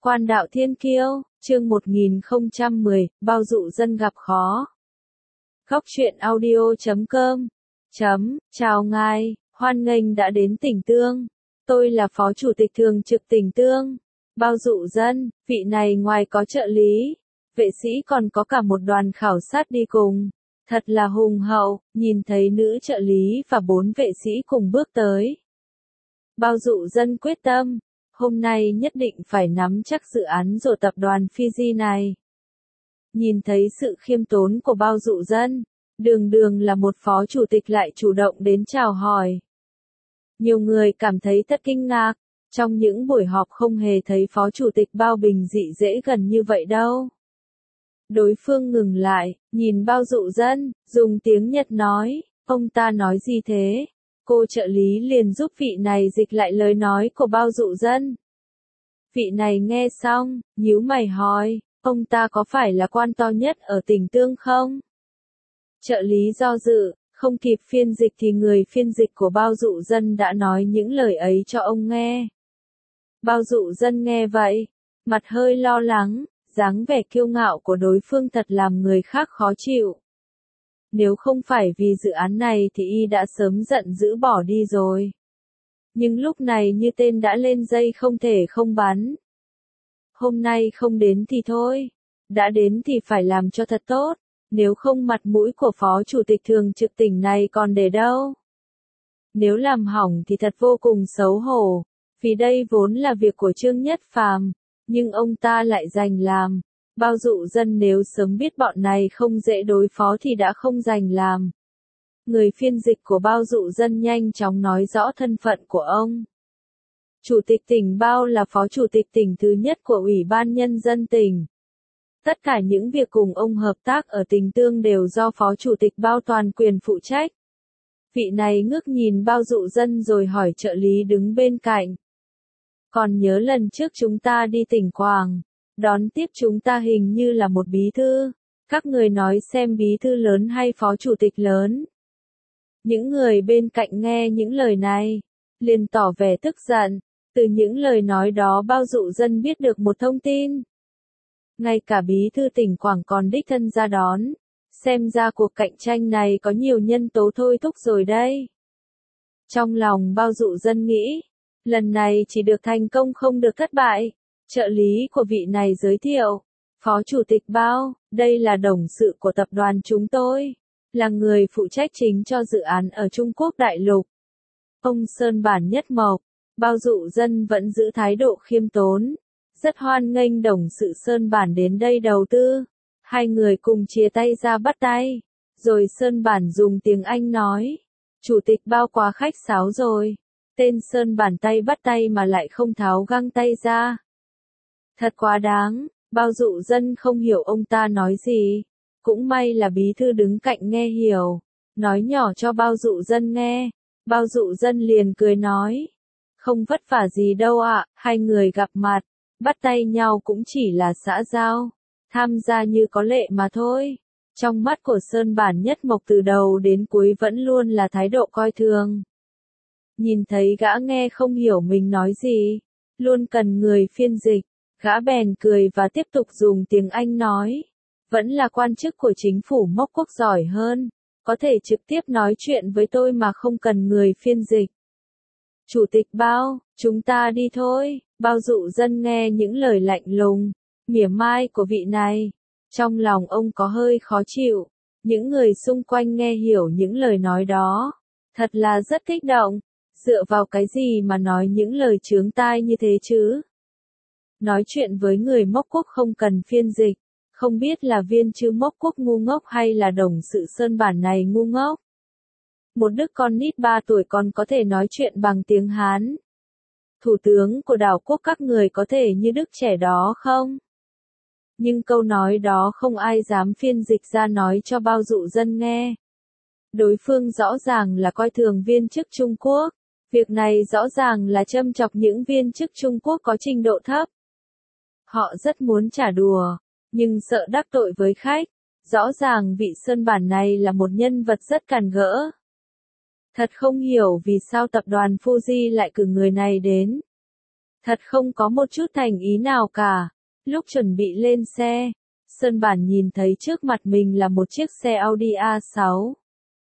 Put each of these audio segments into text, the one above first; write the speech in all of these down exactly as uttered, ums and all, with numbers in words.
Quan đạo thiên kiêu, chương một nghìn không trăm mười, bao dụ dân gặp khó. Góc truyện audio chấm com chấm, chào ngài, hoan nghênh đã đến Tỉnh Tương. Tôi là Phó Chủ tịch Thường trực Tỉnh Tương. Bao dụ dân, vị này ngoài có trợ lý, vệ sĩ còn có cả một đoàn khảo sát đi cùng. Thật là hùng hậu, nhìn thấy nữ trợ lý và bốn vệ sĩ cùng bước tới. Bao dụ dân quyết tâm, hôm nay nhất định phải nắm chắc dự án rồi tập đoàn Fiji này. Nhìn thấy sự khiêm tốn của bao dụ dân, đường đường là một phó chủ tịch lại chủ động đến chào hỏi. Nhiều người cảm thấy thật kinh ngạc, trong những buổi họp không hề thấy phó chủ tịch bao bình dị dễ gần như vậy đâu. Đối phương ngừng lại, nhìn bao dụ dân, dùng tiếng Nhật nói, ông ta nói gì thế? Cô trợ lý liền giúp vị này dịch lại lời nói của bao dụ dân. Vị này nghe xong, nhíu mày hỏi, ông ta có phải là quan to nhất ở Tỉnh Tương không? Trợ lý do dự, không kịp phiên dịch thì người phiên dịch của bao dụ dân đã nói những lời ấy cho ông nghe. Bao dụ dân nghe vậy, mặt hơi lo lắng, dáng vẻ kiêu ngạo của đối phương thật làm người khác khó chịu. Nếu không phải vì dự án này thì y đã sớm giận dữ bỏ đi rồi. Nhưng lúc này như tên đã lên dây không thể không bắn. Hôm nay không đến thì thôi, đã đến thì phải làm cho thật tốt, nếu không mặt mũi của Phó Chủ tịch Thường trực Tỉnh này còn để đâu. Nếu làm hỏng thì thật vô cùng xấu hổ, vì đây vốn là việc của Trương Nhất Phàm, nhưng ông ta lại giành làm. Bao dụ dân nếu sớm biết bọn này không dễ đối phó thì đã không giành làm. Người phiên dịch của bao dụ dân nhanh chóng nói rõ thân phận của ông. Chủ tịch tỉnh Bao là phó chủ tịch tỉnh thứ nhất của Ủy ban Nhân dân tỉnh. Tất cả những việc cùng ông hợp tác ở Tỉnh Tương đều do phó chủ tịch Bao toàn quyền phụ trách. Vị này ngước nhìn bao dụ dân rồi hỏi trợ lý đứng bên cạnh. Còn nhớ lần trước chúng ta đi tỉnh Quảng, đón tiếp chúng ta hình như là một bí thư. Các người nói xem bí thư lớn hay phó chủ tịch lớn. Những người bên cạnh nghe những lời này, liền tỏ vẻ tức giận. Từ những lời nói đó bao dụ dân biết được một thông tin. Ngay cả bí thư tỉnh Quảng còn đích thân ra đón. Xem ra cuộc cạnh tranh này có nhiều nhân tố thôi thúc rồi đây. Trong lòng bao dụ dân nghĩ, lần này chỉ được thành công không được thất bại. Trợ lý của vị này giới thiệu, Phó Chủ tịch Bao, đây là đồng sự của tập đoàn chúng tôi, là người phụ trách chính cho dự án ở Trung Quốc đại lục. Ông Sơn Bản Nhất Mộc, bao dụ dân vẫn giữ thái độ khiêm tốn, rất hoan nghênh đồng sự Sơn Bản đến đây đầu tư. Hai người cùng chia tay ra bắt tay, rồi Sơn Bản dùng tiếng Anh nói, Chủ tịch Bao quá khách sáo rồi, tên Sơn Bản tay bắt tay mà lại không tháo găng tay ra. Thật quá đáng, bao dụ dân không hiểu ông ta nói gì. Cũng may là bí thư đứng cạnh nghe hiểu, nói nhỏ cho bao dụ dân nghe. Bao dụ dân liền cười nói, không vất vả gì đâu ạ, hai người gặp mặt, bắt tay nhau cũng chỉ là xã giao, tham gia như có lệ mà thôi. Trong mắt của Sơn Bản Nhất Mộc từ đầu đến cuối vẫn luôn là thái độ coi thường. Nhìn thấy gã nghe không hiểu mình nói gì, luôn cần người phiên dịch. Gã bèn cười và tiếp tục dùng tiếng Anh nói, vẫn là quan chức của chính phủ mốc quốc giỏi hơn, có thể trực tiếp nói chuyện với tôi mà không cần người phiên dịch. Chủ tịch Bao, chúng ta đi thôi. Bao dụ dân nghe những lời lạnh lùng, mỉa mai của vị này, trong lòng ông có hơi khó chịu. Những người xung quanh nghe hiểu những lời nói đó, thật là rất kích động, dựa vào cái gì mà nói những lời chướng tai như thế chứ? Nói chuyện với người mốc quốc không cần phiên dịch, không biết là viên chư mốc quốc ngu ngốc hay là đồng sự Sơn Bản này ngu ngốc. Một đứa con nít ba tuổi còn có thể nói chuyện bằng tiếng Hán. Thủ tướng của đảo quốc các người có thể như đức trẻ đó không? Nhưng câu nói đó không ai dám phiên dịch ra nói cho bao dụ dân nghe. Đối phương rõ ràng là coi thường viên chức Trung Quốc. Việc này rõ ràng là châm chọc những viên chức Trung Quốc có trình độ thấp. Họ rất muốn trả đùa, nhưng sợ đắc tội với khách. Rõ ràng vị Sơn Bản này là một nhân vật rất càn gỡ. Thật không hiểu vì sao tập đoàn Fuji lại cử người này đến. Thật không có một chút thành ý nào cả. Lúc chuẩn bị lên xe, Sơn Bản nhìn thấy trước mặt mình là một chiếc xe Audi a sáu.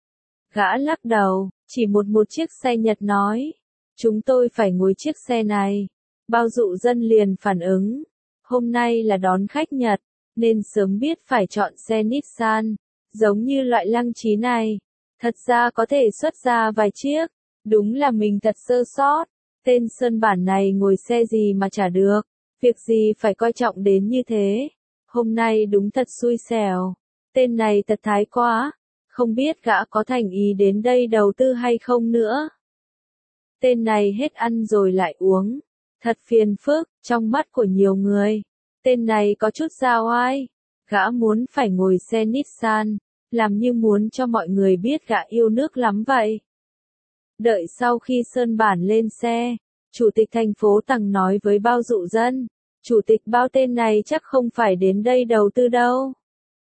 Gã lắc đầu, chỉ một một chiếc xe Nhật nói. Chúng tôi phải ngồi chiếc xe này. Bao dụ dân liền phản ứng. Hôm nay là đón khách Nhật, nên sớm biết phải chọn xe Nissan. Giống như loại Lăng Trí này. Thật ra có thể xuất ra vài chiếc. Đúng là mình thật sơ sót. Tên Sơn Bản này ngồi xe gì mà chả được. Việc gì phải coi trọng đến như thế. Hôm nay đúng thật xui xẻo. Tên này thật thái quá. Không biết gã có thành ý đến đây đầu tư hay không nữa. Tên này hết ăn rồi lại uống. Thật phiền phức, trong mắt của nhiều người. Tên này có chút ra oai. Gã muốn phải ngồi xe Nissan. Làm như muốn cho mọi người biết gã yêu nước lắm vậy. Đợi sau khi Sơn Bản lên xe, Chủ tịch thành phố Tằng nói với Bao Dụ Dân. Chủ tịch Bao tên này chắc không phải đến đây đầu tư đâu.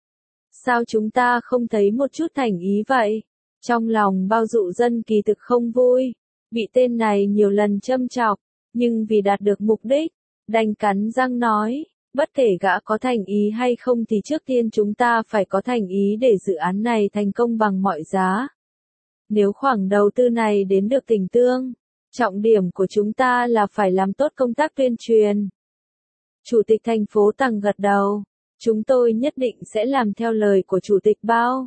Sao chúng ta không thấy một chút thành ý vậy? Trong lòng Bao Dụ Dân kỳ thực không vui. Bị tên này nhiều lần châm chọc. Nhưng vì đạt được mục đích, đành cắn răng nói. Bất kể gã có thành ý hay không thì trước tiên chúng ta phải có thành ý để dự án này thành công bằng mọi giá. Nếu khoản đầu tư này đến được Tỉnh Tương, trọng điểm của chúng ta là phải làm tốt công tác tuyên truyền. Chủ tịch thành phố Tằng gật đầu. Chúng tôi nhất định sẽ làm theo lời của Chủ tịch Bao.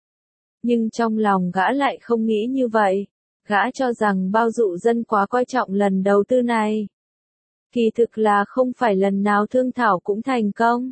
Nhưng trong lòng gã lại không nghĩ như vậy. Gã cho rằng Bao Dụ Dân quá coi trọng lần đầu tư này. Kỳ thực là không phải lần nào thương thảo cũng thành công.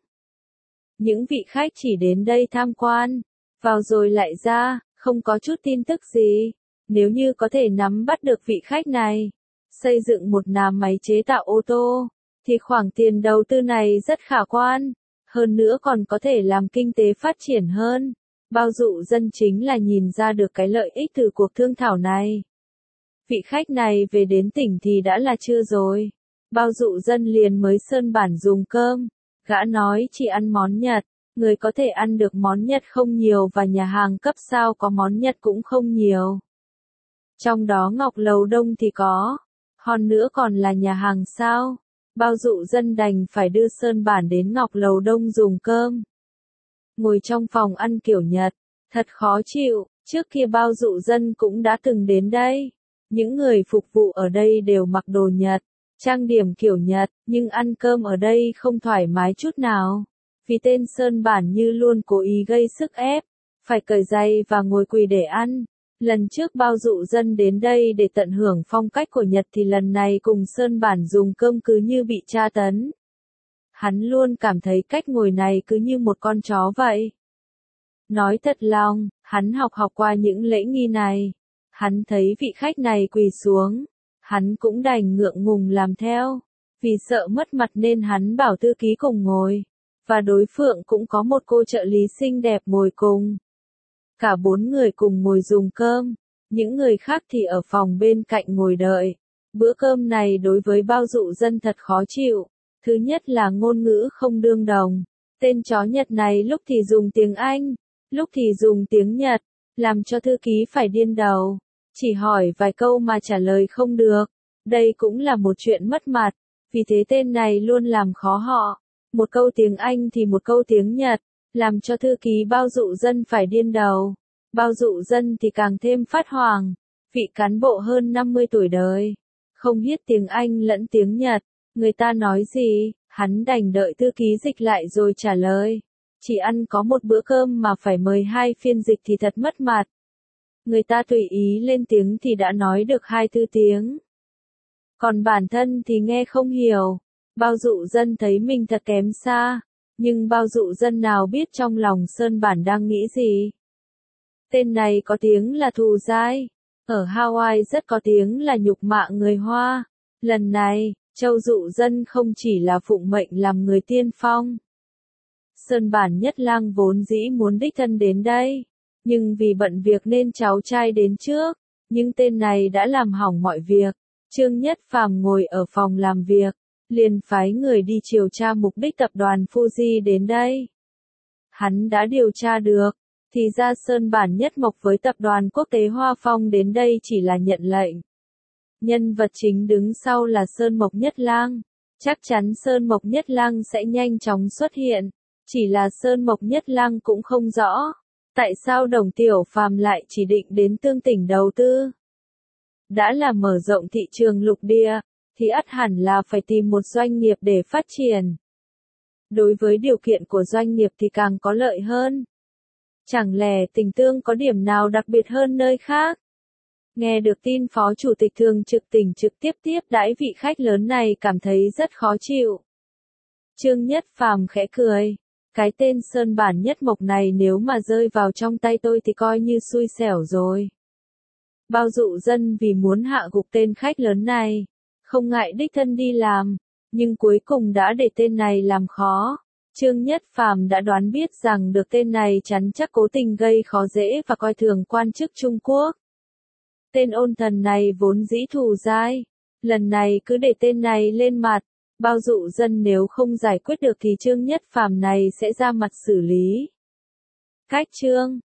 Những vị khách chỉ đến đây tham quan, vào rồi lại ra, không có chút tin tức gì. Nếu như có thể nắm bắt được vị khách này, xây dựng một nhà máy chế tạo ô tô, thì khoản tiền đầu tư này rất khả quan. Hơn nữa còn có thể làm kinh tế phát triển hơn. Bao Dụ Dân chính là nhìn ra được cái lợi ích từ cuộc thương thảo này. Vị khách này về đến tỉnh thì đã là trưa rồi. Bao Dụ Dân liền mới Sơn Bản dùng cơm. Gã nói chỉ ăn món Nhật. Người có thể ăn được món Nhật không nhiều và nhà hàng cấp sao có món Nhật cũng không nhiều. Trong đó Ngọc Lầu Đông thì có. Hơn nữa còn là nhà hàng sao. Bao Dụ Dân đành phải đưa Sơn Bản đến Ngọc Lầu Đông dùng cơm. Ngồi trong phòng ăn kiểu Nhật. Thật khó chịu. Trước kia Bao Dụ Dân cũng đã từng đến đây. Những người phục vụ ở đây đều mặc đồ Nhật. Trang điểm kiểu Nhật, nhưng ăn cơm ở đây không thoải mái chút nào. Vì tên Sơn Bản như luôn cố ý gây sức ép, phải cởi giày và ngồi quỳ để ăn. Lần trước Bao Dụ Dân đến đây để tận hưởng phong cách của Nhật thì lần này cùng Sơn Bản dùng cơm cứ như bị tra tấn. Hắn luôn cảm thấy cách ngồi này cứ như một con chó vậy. Nói thật lòng, hắn học học qua những lễ nghi này. Hắn thấy vị khách này quỳ xuống. Hắn cũng đành ngượng ngùng làm theo. Vì sợ mất mặt nên hắn bảo thư ký cùng ngồi. Và đối phương cũng có một cô trợ lý xinh đẹp ngồi cùng. Cả bốn người cùng ngồi dùng cơm. Những người khác thì ở phòng bên cạnh ngồi đợi. Bữa cơm này đối với Bao Dụ Dân thật khó chịu. Thứ nhất là ngôn ngữ không đương đồng. Tên chó Nhật này lúc thì dùng tiếng Anh, lúc thì dùng tiếng Nhật. Làm cho thư ký phải điên đầu. Chỉ hỏi vài câu mà trả lời không được. Đây cũng là một chuyện mất mặt. Vì thế tên này luôn làm khó họ. Một câu tiếng Anh thì một câu tiếng Nhật. Làm cho thư ký Bao Dụ Dân phải điên đầu. Bao Dụ Dân thì càng thêm phát hoảng. Vị cán bộ hơn năm mươi tuổi đời. Không biết tiếng Anh lẫn tiếng Nhật. Người ta nói gì, hắn đành đợi thư ký dịch lại rồi trả lời. Chỉ ăn có một bữa cơm mà phải mời hai phiên dịch thì thật mất mặt. Người ta tùy ý lên tiếng thì đã nói được hai thứ tiếng. Còn bản thân thì nghe không hiểu. Bao Dụ Dân thấy mình thật kém xa. Nhưng Bao Dụ Dân nào biết trong lòng Sơn Bản đang nghĩ gì. Tên này có tiếng là thù dai. Ở Hawaii rất có tiếng là nhục mạ người Hoa. Lần này, Châu Dụ Dân không chỉ là phụng mệnh làm người tiên phong. Sơn Bản Nhất Lang vốn dĩ muốn đích thân đến đây. Nhưng vì bận việc nên cháu trai đến trước. Nhưng tên này đã làm hỏng mọi việc. Trương Nhất Phàm ngồi ở phòng làm việc. Liền phái người đi điều tra mục đích tập đoàn Fuji đến đây. Hắn đã điều tra được. Thì ra Sơn Bản Nhất Mộc với tập đoàn quốc tế Hoa Phong đến đây chỉ là nhận lệnh. Nhân vật chính đứng sau là Sơn Mộc Nhất Lang. Chắc chắn Sơn Mộc Nhất Lang sẽ nhanh chóng xuất hiện. Chỉ là Sơn Mộc Nhất Lang cũng không rõ. Tại sao Đồng Tiểu Phàm lại chỉ định đến Tương Tỉnh đầu tư? Đã là mở rộng thị trường lục địa, thì ắt hẳn là phải tìm một doanh nghiệp để phát triển. Đối với điều kiện của doanh nghiệp thì càng có lợi hơn. Chẳng lẽ Tỉnh Tương có điểm nào đặc biệt hơn nơi khác? Nghe được tin Phó Chủ tịch Thường trực Tỉnh trực tiếp tiếp đãi vị khách lớn này cảm thấy rất khó chịu. Trương Nhất Phàm khẽ cười. Cái tên Sơn Bản Nhất Mộc này nếu mà rơi vào trong tay tôi thì coi như xui xẻo rồi. Bao dụ dân vì muốn hạ gục tên khách lớn này, không ngại đích thân đi làm, nhưng cuối cùng đã để tên này làm khó. Trương Nhất Phàm đã đoán biết rằng được tên này chắn chắc cố tình gây khó dễ và coi thường quan chức Trung Quốc. Tên ôn thần này vốn dĩ thù dai, lần này cứ để tên này lên mặt. Bao dụ dân nếu không giải quyết được thì Trương Nhất Phàm này sẽ ra mặt xử lý. Cách chương